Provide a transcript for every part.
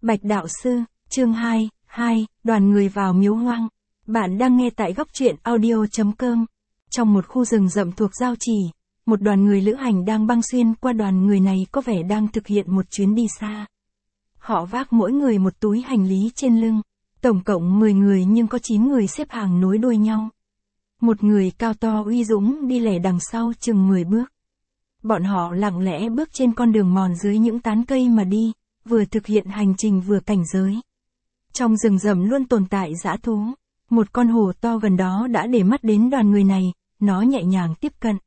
Bạch Đạo Sư, chương 2, đoàn người vào miếu hoang. Bạn đang nghe tại góc truyện audio.com. Trong một khu rừng rậm thuộc Giao Chỉ, một đoàn người lữ hành đang băng xuyên qua. Đoàn người này có vẻ đang thực hiện một chuyến đi xa. Họ vác mỗi người một túi hành lý trên lưng. Tổng cộng 10 người nhưng có 9 người xếp hàng nối đuôi nhau. Một người cao to uy dũng đi lẻ đằng sau chừng 10 bước. Bọn họ lặng lẽ bước trên con đường mòn dưới những tán cây mà đi, vừa thực hiện hành trình vừa cảnh giới. Trong rừng rậm luôn tồn tại dã thú. Một con hổ to gần đó đã để mắt đến đoàn người này, nó nhẹ nhàng tiếp cận.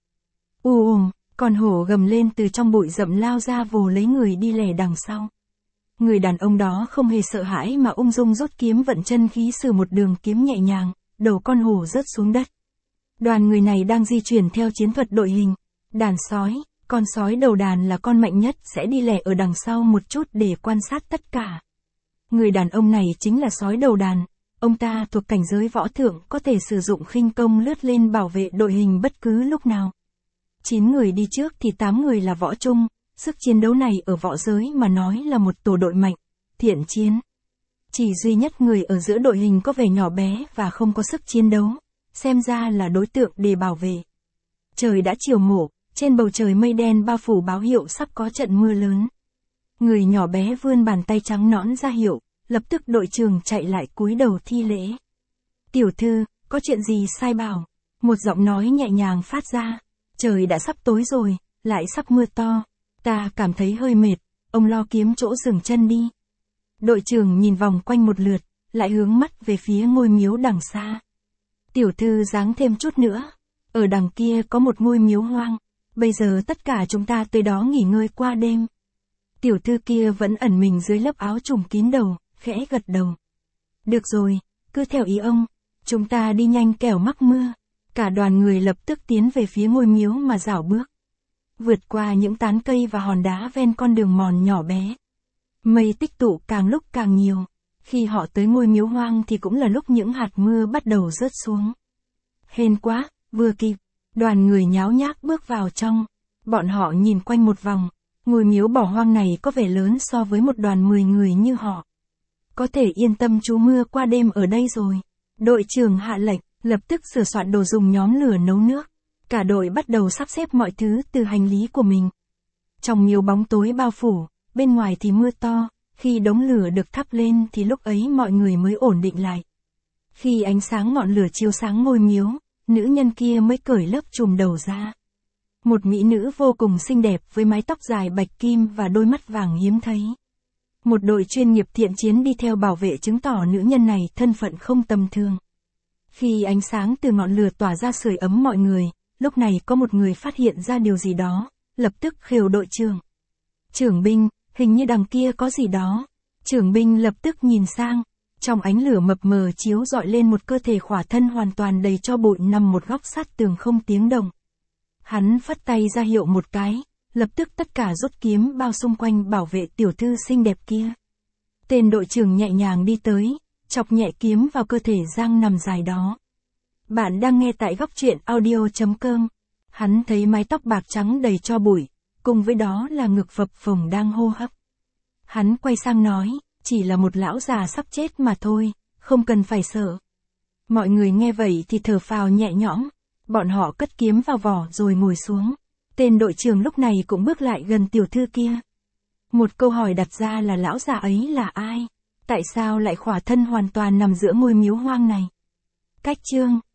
Con hổ gầm lên từ trong bụi rậm lao ra vồ lấy người đi lẻ đằng sau. Người đàn ông đó không hề sợ hãi mà ung dung rút kiếm vận chân khí sử một đường kiếm nhẹ nhàng, đầu con hổ rớt xuống đất. Đoàn người này đang di chuyển theo chiến thuật đội hình. Đàn sói, con sói đầu đàn là con mạnh nhất sẽ đi lẻ ở đằng sau một chút để quan sát tất cả. Người đàn ông này chính là sói đầu đàn. Ông ta thuộc cảnh giới võ thượng, có thể sử dụng khinh công lướt lên bảo vệ đội hình bất cứ lúc nào. 9 người đi trước thì 8 người là võ trung. Sức chiến đấu này ở võ giới mà nói là một tổ đội mạnh, thiện chiến. Chỉ duy nhất người ở giữa đội hình có vẻ nhỏ bé và không có sức chiến đấu, xem ra là đối tượng để bảo vệ. Trời đã chiều mổ, trên bầu trời mây đen bao phủ báo hiệu sắp có trận mưa lớn. Người nhỏ bé vươn bàn tay trắng nõn ra hiệu, lập tức đội trưởng chạy lại cúi đầu thi lễ. Tiểu thư, có chuyện gì sai bảo? Một giọng nói nhẹ nhàng phát ra. Trời đã sắp tối rồi, lại sắp mưa to. Ta cảm thấy hơi mệt, ông lo kiếm chỗ dừng chân đi. Đội trưởng nhìn vòng quanh một lượt, lại hướng mắt về phía ngôi miếu đằng xa. Tiểu thư giáng thêm chút nữa. Ở đằng kia có một ngôi miếu hoang. Bây giờ tất cả chúng ta tới đó nghỉ ngơi qua đêm. Tiểu thư kia vẫn ẩn mình dưới lớp áo trùm kín đầu, khẽ gật đầu. Được rồi, cứ theo ý ông. Chúng ta đi nhanh kẻo mắc mưa. Cả đoàn người lập tức tiến về phía ngôi miếu mà rảo bước. Vượt qua những tán cây và hòn đá ven con đường mòn nhỏ bé. Mây tích tụ càng lúc càng nhiều. Khi họ tới ngôi miếu hoang thì cũng là lúc những hạt mưa bắt đầu rớt xuống. Hên quá, vừa kịp. Đoàn người nháo nhác bước vào trong. Bọn họ nhìn quanh một vòng. Ngôi miếu bỏ hoang này có vẻ lớn so với một đoàn 10 người như họ. Có thể yên tâm trú mưa qua đêm ở đây rồi. Đội trưởng hạ lệnh, lập tức sửa soạn đồ dùng nhóm lửa nấu nước. Cả đội bắt đầu sắp xếp mọi thứ từ hành lý của mình. Trong miếu bóng tối bao phủ, bên ngoài thì mưa to. Khi đống lửa được thắp lên thì lúc ấy mọi người mới ổn định lại. Khi ánh sáng ngọn lửa chiếu sáng ngôi miếu, nữ nhân kia mới cởi lớp trùm đầu ra. Một mỹ nữ vô cùng xinh đẹp với mái tóc dài bạch kim và đôi mắt vàng hiếm thấy. Một đội chuyên nghiệp thiện chiến đi theo bảo vệ chứng tỏ nữ nhân này thân phận không tầm thường. Khi ánh sáng từ ngọn lửa tỏa ra sưởi ấm mọi người, lúc này có một người phát hiện ra điều gì đó, lập tức khều đội trưởng. Trưởng binh, hình như đằng kia có gì đó. Trưởng binh lập tức nhìn sang. Trong ánh lửa mập mờ chiếu rọi lên một cơ thể khỏa thân hoàn toàn đầy tro bụi nằm một góc sát tường không tiếng động. Hắn phất tay ra hiệu một cái, lập tức tất cả rút kiếm bao xung quanh bảo vệ tiểu thư xinh đẹp kia. Tên đội trưởng nhẹ nhàng đi tới, chọc nhẹ kiếm vào cơ thể Giang nằm dài đó. Bạn đang nghe tại góc truyện audio.com. Hắn thấy mái tóc bạc trắng đầy tro bụi, cùng với đó là ngực phập phồng đang hô hấp. Hắn quay sang nói, chỉ là một lão già sắp chết mà thôi, không cần phải sợ. Mọi người nghe vậy thì thở phào nhẹ nhõm. Bọn họ cất kiếm vào vỏ rồi ngồi xuống. Tên đội trưởng lúc này cũng bước lại gần tiểu thư kia. Một câu hỏi đặt ra là lão già ấy là ai? Tại sao lại khỏa thân hoàn toàn nằm giữa ngôi miếu hoang này? Cách chương